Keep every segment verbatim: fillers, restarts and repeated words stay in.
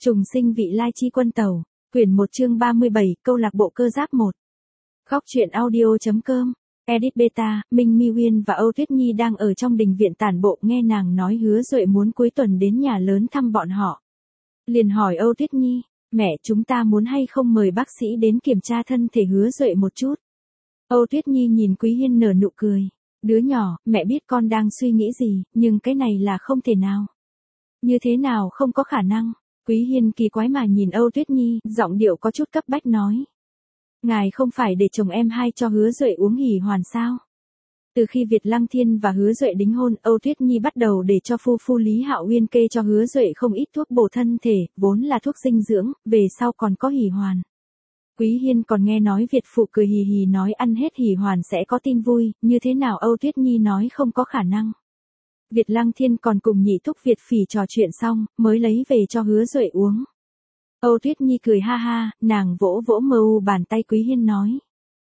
Trùng sinh vị lai chi quân tàu, quyển một chương ba mươi bảy, câu lạc bộ cơ giáp một. Góc truyện audio.com, Edit Beta, Minh Mi Uyên và Âu Tuyết Nhi đang ở trong đình viện tản bộ nghe nàng nói Hứa Duệ muốn cuối tuần đến nhà lớn thăm bọn họ. Liền hỏi Âu Tuyết Nhi, mẹ chúng ta muốn hay không mời bác sĩ đến kiểm tra thân thể Hứa Duệ một chút. Âu Tuyết Nhi nhìn Quý Hiên nở nụ cười, đứa nhỏ, mẹ biết con đang suy nghĩ gì, nhưng cái này là không thể nào. Như thế nào không có khả năng. Quý Hiên kỳ quái mà nhìn Âu Tuyết Nhi, giọng điệu có chút cấp bách nói. Ngài không phải để chồng em hai cho Hứa Duệ uống hỉ hoàn sao? Từ khi Việt Lăng Thiên và Hứa Duệ đính hôn, Âu Tuyết Nhi bắt đầu để cho phu phu Lý Hạo Uyên kê cho Hứa Duệ không ít thuốc bổ thân thể, vốn là thuốc dinh dưỡng, về sau còn có hỉ hoàn. Quý Hiên còn nghe nói Việt phụ cười hì hì nói ăn hết hỉ hoàn sẽ có tin vui, như thế nào Âu Tuyết Nhi nói không có khả năng. Việt Lăng Thiên còn cùng nhị thúc Việt Phỉ trò chuyện xong, mới lấy về cho Hứa Duệ uống. Âu Tuyết Nhi cười ha ha, nàng vỗ vỗ mờ u bàn tay Quý Hiên nói.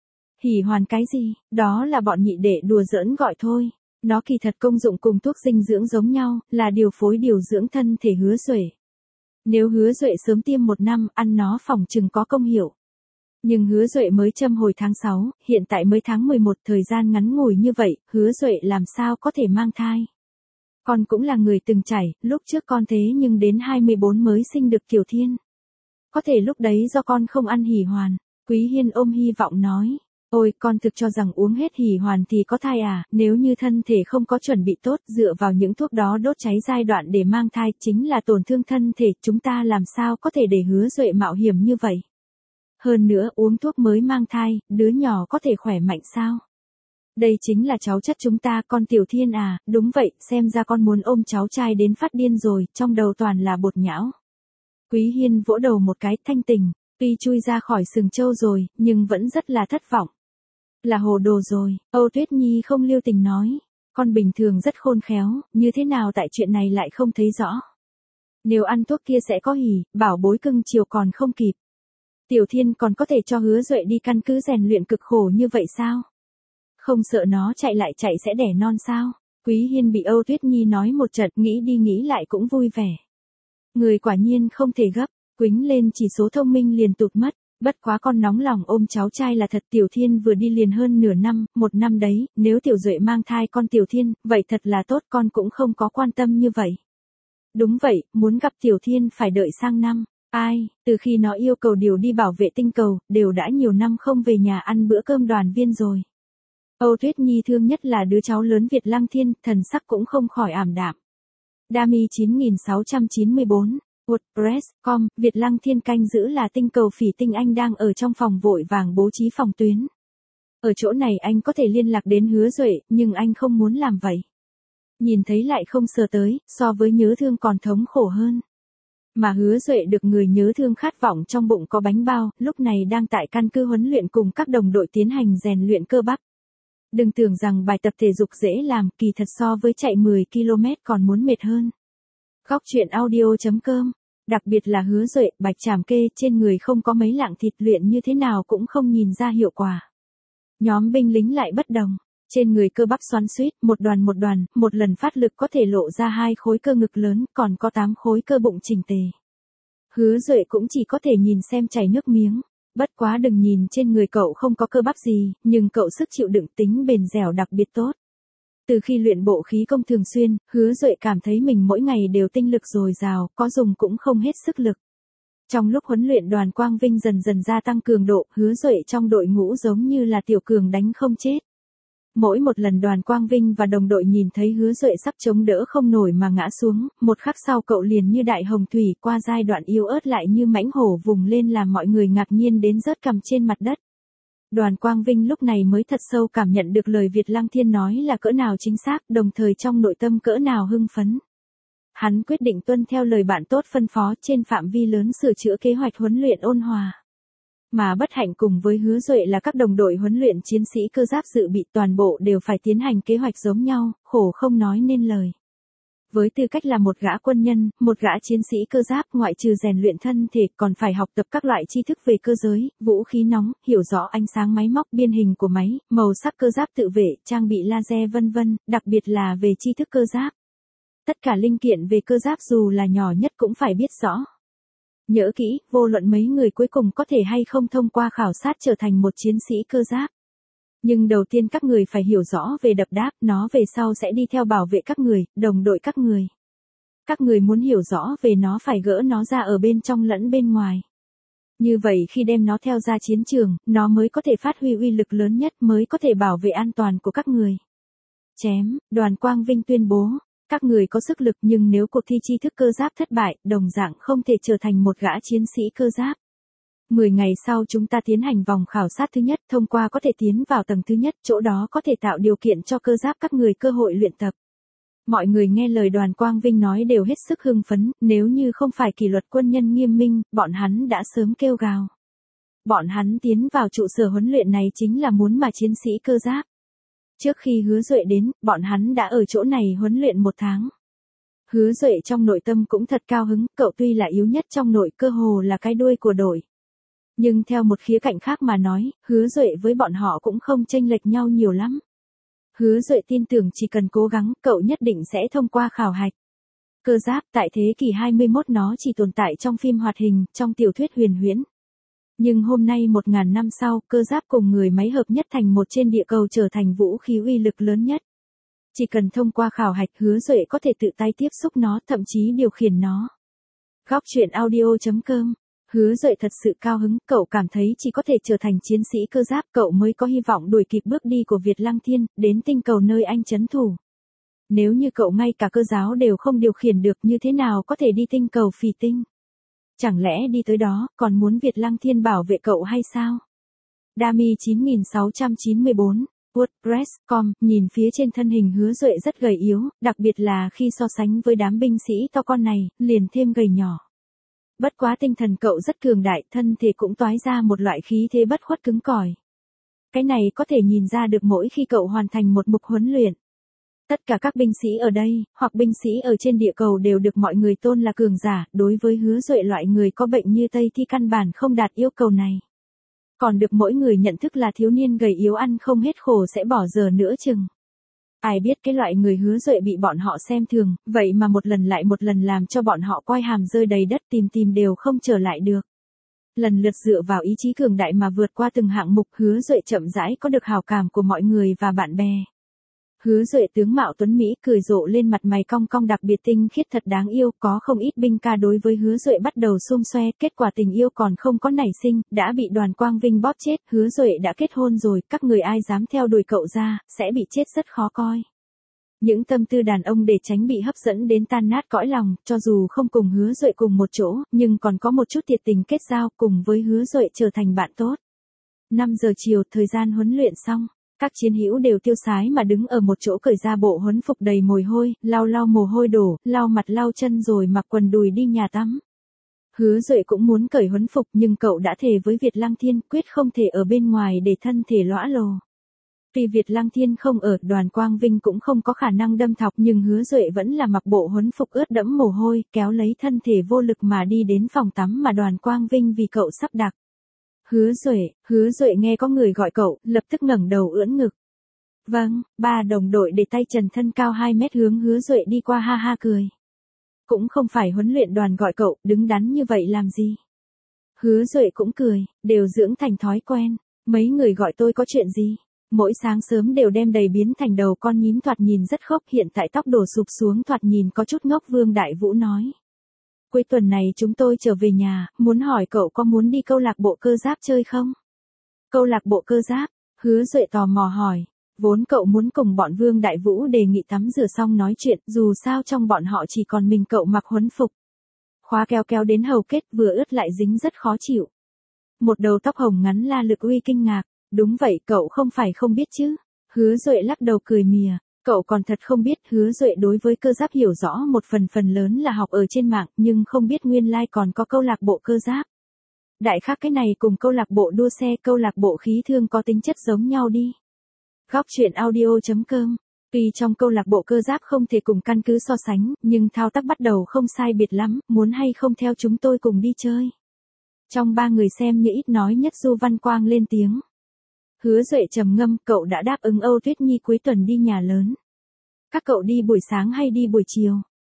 Hỉ hoàn cái gì, đó là bọn nhị đệ đùa giỡn gọi thôi. Nó kỳ thật công dụng cùng thuốc dinh dưỡng giống nhau, là điều phối điều dưỡng thân thể Hứa Duệ. Nếu Hứa Duệ sớm tiêm một năm, ăn nó phòng chừng có công hiệu. Nhưng Hứa Duệ mới châm hồi tháng sáu, hiện tại mới tháng mười một, thời gian ngắn ngủi như vậy, Hứa Duệ làm sao có thể mang thai. Con cũng là người từng trải, lúc trước con thế nhưng đến hai mươi bốn mới sinh được Tiểu Thiên. Có thể lúc đấy do con không ăn hỉ hoàn. Quý Hiên ôm hy vọng nói. Ôi, con thực cho rằng uống hết hỉ hoàn thì có thai à, nếu như thân thể không có chuẩn bị tốt, dựa vào những thuốc đó đốt cháy giai đoạn để mang thai chính là tổn thương thân thể, chúng ta làm sao có thể để Hứa Duệ mạo hiểm như vậy. Hơn nữa uống thuốc mới mang thai, đứa nhỏ có thể khỏe mạnh sao? Đây chính là cháu chất chúng ta con Tiểu Thiên à, đúng vậy, xem ra con muốn ôm cháu trai đến phát điên rồi, trong đầu toàn là bột nhão. Quý Hiên vỗ đầu một cái thanh tình, tuy chui ra khỏi sừng trâu rồi, nhưng vẫn rất là thất vọng. Là hồ đồ rồi, Âu Tuyết Nhi không lưu tình nói, con bình thường rất khôn khéo, như thế nào tại chuyện này lại không thấy rõ. Nếu ăn thuốc kia sẽ có hỉ, bảo bối cưng chiều còn không kịp. Tiểu Thiên còn có thể cho Hứa Duệ đi căn cứ rèn luyện cực khổ như vậy sao? Không sợ nó chạy lại chạy sẽ đẻ non sao? Quý Hiên bị Âu Tuyết Nhi nói một trận, nghĩ đi nghĩ lại cũng vui vẻ. Người quả nhiên không thể gấp, quính lên chỉ số thông minh liền tụt mất, bất quá con nóng lòng ôm cháu trai là thật. Tiểu Thiên vừa đi liền hơn nửa năm, một năm đấy, nếu Tiểu Duệ mang thai con Tiểu Thiên, vậy thật là tốt, con cũng không có quan tâm như vậy. Đúng vậy, muốn gặp Tiểu Thiên phải đợi sang năm. Ai, từ khi nó yêu cầu điều đi bảo vệ tinh cầu, đều đã nhiều năm không về nhà ăn bữa cơm đoàn viên rồi. Âu Tuyết Nhi thương nhất là đứa cháu lớn Việt Lăng Thiên, thần sắc cũng không khỏi ảm đạm. Dami chín nghìn sáu trăm chín mươi bốn, WordPress chấm com, Việt Lăng Thiên canh giữ là tinh cầu Phỉ Tinh, anh đang ở trong phòng vội vàng bố trí phòng tuyến. Ở chỗ này anh có thể liên lạc đến Hứa Duệ, nhưng anh không muốn làm vậy. Nhìn thấy lại không sờ tới, so với nhớ thương còn thống khổ hơn. Mà Hứa Duệ được người nhớ thương khát vọng trong bụng có bánh bao, lúc này đang tại căn cứ huấn luyện cùng các đồng đội tiến hành rèn luyện cơ bắp. Đừng tưởng rằng bài tập thể dục dễ làm, kỳ thật so với chạy mười ki lô mét còn muốn mệt hơn. Góc truyện audio.com, đặc biệt là Hứa Duệ, bạch tràm kê trên người không có mấy lạng thịt, luyện như thế nào cũng không nhìn ra hiệu quả. Nhóm binh lính lại bất đồng, trên người cơ bắp xoắn xuýt, một đoàn một đoàn, một lần phát lực có thể lộ ra hai khối cơ ngực lớn, còn có tám khối cơ bụng chỉnh tề. Hứa Duệ cũng chỉ có thể nhìn xem chảy nước miếng. Bất quá đừng nhìn trên người cậu không có cơ bắp gì, nhưng cậu sức chịu đựng tính bền dẻo đặc biệt tốt. Từ khi luyện bộ khí công thường xuyên, Hứa Duệ cảm thấy mình mỗi ngày đều tinh lực dồi dào, có dùng cũng không hết sức lực. Trong lúc huấn luyện, Đoàn Quang Vinh dần dần gia tăng cường độ, Hứa Duệ trong đội ngũ giống như là tiểu cường đánh không chết. Mỗi một lần Đoàn Quang Vinh và đồng đội nhìn thấy Hứa Duệ sắp chống đỡ không nổi mà ngã xuống, một khắc sau cậu liền như đại hồng thủy, qua giai đoạn yếu ớt lại như mãnh hổ vùng lên làm mọi người ngạc nhiên đến rớt cằm trên mặt đất. Đoàn Quang Vinh lúc này mới thật sâu cảm nhận được lời Việt Lăng Thiên nói là cỡ nào chính xác, đồng thời trong nội tâm cỡ nào hưng phấn. Hắn quyết định tuân theo lời bạn tốt phân phó, trên phạm vi lớn sửa chữa kế hoạch huấn luyện ôn hòa. Mà bất hạnh cùng với Hứa Duệ là các đồng đội huấn luyện chiến sĩ cơ giáp dự bị toàn bộ đều phải tiến hành kế hoạch giống nhau, khổ không nói nên lời. Với tư cách là một gã quân nhân, một gã chiến sĩ cơ giáp, ngoại trừ rèn luyện thân thể còn phải học tập các loại tri thức về cơ giới, vũ khí nóng, hiểu rõ ánh sáng máy móc, biên hình của máy, màu sắc cơ giáp tự vệ, trang bị laser vân vân, đặc biệt là về tri thức cơ giáp. Tất cả linh kiện về cơ giáp dù là nhỏ nhất cũng phải biết rõ. Nhớ kỹ, vô luận mấy người cuối cùng có thể hay không thông qua khảo sát trở thành một chiến sĩ cơ giáp. Nhưng đầu tiên các người phải hiểu rõ về đập đáp, nó về sau sẽ đi theo bảo vệ các người, đồng đội các người. Các người muốn hiểu rõ về nó phải gỡ nó ra ở bên trong lẫn bên ngoài. Như vậy khi đem nó theo ra chiến trường, nó mới có thể phát huy uy lực lớn nhất, mới có thể bảo vệ an toàn của các người. Chém, Đoàn Quang Vinh tuyên bố, các người có sức lực nhưng nếu cuộc thi tri thức cơ giáp thất bại, đồng dạng không thể trở thành một gã chiến sĩ cơ giáp. mười ngày sau chúng ta tiến hành vòng khảo sát thứ nhất, thông qua có thể tiến vào tầng thứ nhất, chỗ đó có thể tạo điều kiện cho cơ giáp các người cơ hội luyện tập. Mọi người nghe lời Đoàn Quang Vinh nói đều hết sức hưng phấn, nếu như không phải kỷ luật quân nhân nghiêm minh, bọn hắn đã sớm kêu gào. Bọn hắn tiến vào trụ sở huấn luyện này chính là muốn mà chiến sĩ cơ giáp. Trước khi Hứa Duệ đến, bọn hắn đã ở chỗ này huấn luyện một tháng. Hứa Duệ trong nội tâm cũng thật cao hứng, cậu tuy là yếu nhất trong nội, cơ hồ là cái đuôi của đội. Nhưng theo một khía cạnh khác mà nói, Hứa Duệ với bọn họ cũng không chênh lệch nhau nhiều lắm. Hứa Duệ tin tưởng chỉ cần cố gắng, cậu nhất định sẽ thông qua khảo hạch. Cơ giáp tại thế kỷ hai mươi mốt nó chỉ tồn tại trong phim hoạt hình, trong tiểu thuyết huyền huyễn. Nhưng hôm nay một ngàn năm sau, cơ giáp cùng người máy hợp nhất thành một trên địa cầu trở thành vũ khí uy lực lớn nhất. Chỉ cần thông qua khảo hạch, Hứa Duệ có thể tự tay tiếp xúc nó, thậm chí điều khiển nó. Góc truyện audio chấm com. Hứa Duệ thật sự cao hứng, cậu cảm thấy chỉ có thể trở thành chiến sĩ cơ giáp, cậu mới có hy vọng đuổi kịp bước đi của Việt Lăng Thiên, đến tinh cầu nơi anh trấn thủ. Nếu như cậu ngay cả cơ giáo đều không điều khiển được, như thế nào có thể đi tinh cầu phì tinh? Chẳng lẽ đi tới đó, còn muốn Việt Lăng Thiên bảo vệ cậu hay sao? Dami chín nghìn sáu trăm chín mươi bốn, WordPress chấm com, nhìn phía trên thân hình Hứa Duệ rất gầy yếu, đặc biệt là khi so sánh với đám binh sĩ to con này, liền thêm gầy nhỏ. Bất quá tinh thần cậu rất cường đại, thân thể cũng toái ra một loại khí thế bất khuất cứng cỏi. Cái này có thể nhìn ra được mỗi khi cậu hoàn thành một mục huấn luyện. Tất cả các binh sĩ ở đây, hoặc binh sĩ ở trên địa cầu đều được mọi người tôn là cường giả, đối với Hứa Duệ loại người có bệnh như Tây thì căn bản không đạt yêu cầu này. Còn được mỗi người nhận thức là thiếu niên gầy yếu ăn không hết khổ sẽ bỏ giờ nữa chừng. Ai biết cái loại người Hứa Duệ bị bọn họ xem thường, vậy mà một lần lại một lần làm cho bọn họ quay hàm rơi đầy đất, tìm tìm đều không trở lại được. Lần lượt dựa vào ý chí cường đại mà vượt qua từng hạng mục, Hứa Duệ chậm rãi có được hào cảm của mọi người và bạn bè. Hứa Duệ tướng mạo tuấn Mỹ cười rộ lên, mặt mày cong cong đặc biệt tinh khiết thật đáng yêu, có không ít binh ca đối với Hứa Duệ bắt đầu xum xoe, kết quả tình yêu còn không có nảy sinh, đã bị Đoàn Quang Vinh bóp chết. Hứa Duệ đã kết hôn rồi, các người ai dám theo đuổi cậu ra, sẽ bị chết rất khó coi. Những tâm tư đàn ông để tránh bị hấp dẫn đến tan nát cõi lòng, cho dù không cùng Hứa Duệ cùng một chỗ, nhưng còn có một chút thiệt tình kết giao, cùng với Hứa Duệ trở thành bạn tốt. năm giờ chiều, thời gian huấn luyện xong. Các chiến hữu đều tiêu sái mà đứng ở một chỗ cởi ra bộ huấn phục đầy mồ hôi, lau lau mồ hôi đổ, lau mặt lau chân rồi mặc quần đùi đi nhà tắm. Hứa Duệ cũng muốn cởi huấn phục nhưng cậu đã thề với Việt Lăng Thiên quyết không thể ở bên ngoài để thân thể lõa lồ. Vì Việt Lăng Thiên không ở, Đoàn Quang Vinh cũng không có khả năng đâm thọc, nhưng Hứa Duệ vẫn là mặc bộ huấn phục ướt đẫm mồ hôi, kéo lấy thân thể vô lực mà đi đến phòng tắm mà Đoàn Quang Vinh vì cậu sắp đặt. Hứa Duệ, Hứa Duệ nghe có người gọi cậu, lập tức ngẩng đầu ưỡn ngực. Vâng, ba đồng đội để tay trần thân cao hai mét hướng Hứa Duệ đi qua ha ha cười. Cũng không phải huấn luyện đoàn gọi cậu, đứng đắn như vậy làm gì? Hứa Duệ cũng cười, đều dưỡng thành thói quen, mấy người gọi tôi có chuyện gì? Mỗi sáng sớm đều đem đầy biến thành đầu con nhím thoạt nhìn rất khốc, hiện tại tóc đổ sụp xuống thoạt nhìn có chút ngốc. Vương Đại Vũ nói. Cuối tuần này chúng tôi trở về nhà, muốn hỏi cậu có muốn đi câu lạc bộ cơ giáp chơi không? Câu lạc bộ cơ giáp? Hứa Duệ tò mò hỏi. Vốn cậu muốn cùng bọn Vương Đại Vũ đề nghị tắm rửa xong nói chuyện, dù sao trong bọn họ chỉ còn mình cậu mặc huấn phục. Khóa kéo kéo đến hầu kết vừa ướt lại dính rất khó chịu. Một đầu tóc hồng ngắn La Lực Uy kinh ngạc. Đúng vậy, cậu không phải không biết chứ? Hứa Duệ lắc đầu cười mỉa. Cậu còn thật không biết. Hứa Duệ đối với cơ giáp hiểu rõ một phần phần lớn là học ở trên mạng, nhưng không biết nguyên lai còn có câu lạc bộ cơ giáp. Đại khái cái này cùng câu lạc bộ đua xe, câu lạc bộ khí thương có tính chất giống nhau đi. Góc truyện audio chấm com. Tuy trong câu lạc bộ cơ giáp không thể cùng căn cứ so sánh, nhưng thao tác bắt đầu không sai biệt lắm, muốn hay không theo chúng tôi cùng đi chơi. Trong ba người xem như ít nói nhất Du Văn Quang lên tiếng. Hứa Duệ trầm ngâm, cậu đã đáp ứng Âu Tuyết Nhi cuối tuần đi nhà lớn. Các cậu đi buổi sáng hay đi buổi chiều?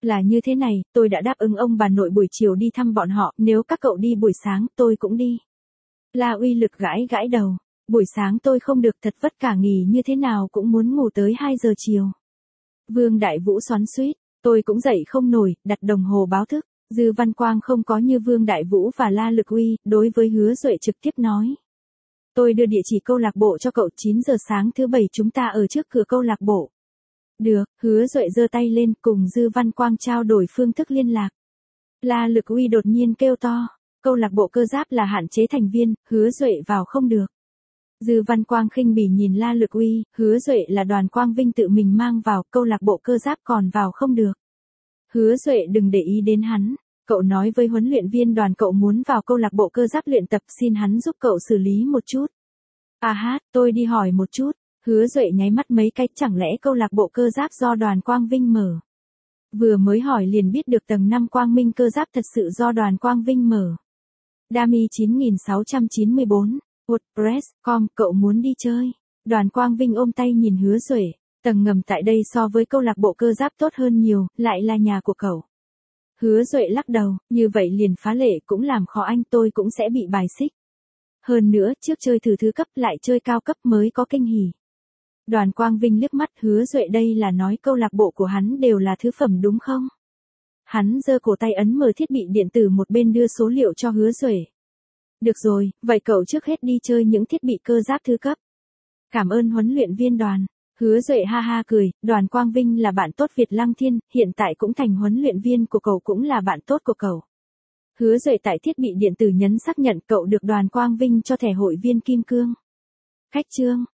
Là như thế này, tôi đã đáp ứng ông bà nội buổi chiều đi thăm bọn họ, nếu các cậu đi buổi sáng, tôi cũng đi. La Uy Lực gãi gãi đầu. Buổi sáng tôi không được, thật vất cả nghỉ như thế nào cũng muốn ngủ tới hai giờ chiều. Vương Đại Vũ xoắn xuýt, tôi cũng dậy không nổi, đặt đồng hồ báo thức. Dư Văn Quang không có như Vương Đại Vũ và La Lực Uy, đối với Hứa Duệ trực tiếp nói. Tôi đưa địa chỉ câu lạc bộ cho cậu, chín giờ sáng thứ bảy chúng ta ở trước cửa câu lạc bộ. Được, Hứa Duệ giơ tay lên cùng Dư Văn Quang trao đổi phương thức liên lạc. La Lực Uy đột nhiên kêu to, câu lạc bộ cơ giáp là hạn chế thành viên, Hứa Duệ vào không được. Dư Văn Quang khinh bỉ nhìn La Lực Uy, Hứa Duệ là Đoàn Quang Vinh tự mình mang vào, câu lạc bộ cơ giáp còn vào không được. Hứa Duệ đừng để ý đến hắn, cậu nói với huấn luyện viên Đoàn cậu muốn vào câu lạc bộ cơ giáp luyện tập, xin hắn giúp cậu xử lý một chút. À hát, tôi đi hỏi một chút. Hứa Duệ nháy mắt mấy cái, chẳng lẽ câu lạc bộ cơ giáp do Đoàn Quang Vinh mở? Vừa mới hỏi liền biết được tầng năm Quang Minh cơ giáp thật sự do Đoàn Quang Vinh mở. Dami chín nghìn sáu trăm chín mươi bốn, WordPress chấm com, cậu muốn đi chơi. Đoàn Quang Vinh ôm tay nhìn Hứa Duệ, tầng ngầm tại đây so với câu lạc bộ cơ giáp tốt hơn nhiều, lại là nhà của cậu. Hứa Duệ lắc đầu, như vậy liền phá lệ cũng làm khó anh, tôi cũng sẽ bị bài xích. Hơn nữa, trước chơi thử thứ cấp lại chơi cao cấp mới có kinh hỉ. Đoàn Quang Vinh liếc mắt Hứa Duệ, đây là nói câu lạc bộ của hắn đều là thứ phẩm đúng không? Hắn giơ cổ tay ấn mở thiết bị điện tử một bên đưa số liệu cho Hứa Duệ. Được rồi, vậy cậu trước hết đi chơi những thiết bị cơ giáp thứ cấp. Cảm ơn huấn luyện viên Đoàn. Hứa Duệ ha ha cười, Đoàn Quang Vinh là bạn tốt Việt Lăng Thiên, hiện tại cũng thành huấn luyện viên của cậu, cũng là bạn tốt của cậu. Hứa Duệ tại thiết bị điện tử nhấn xác nhận, cậu được Đoàn Quang Vinh cho thẻ hội viên kim cương. Khách trương.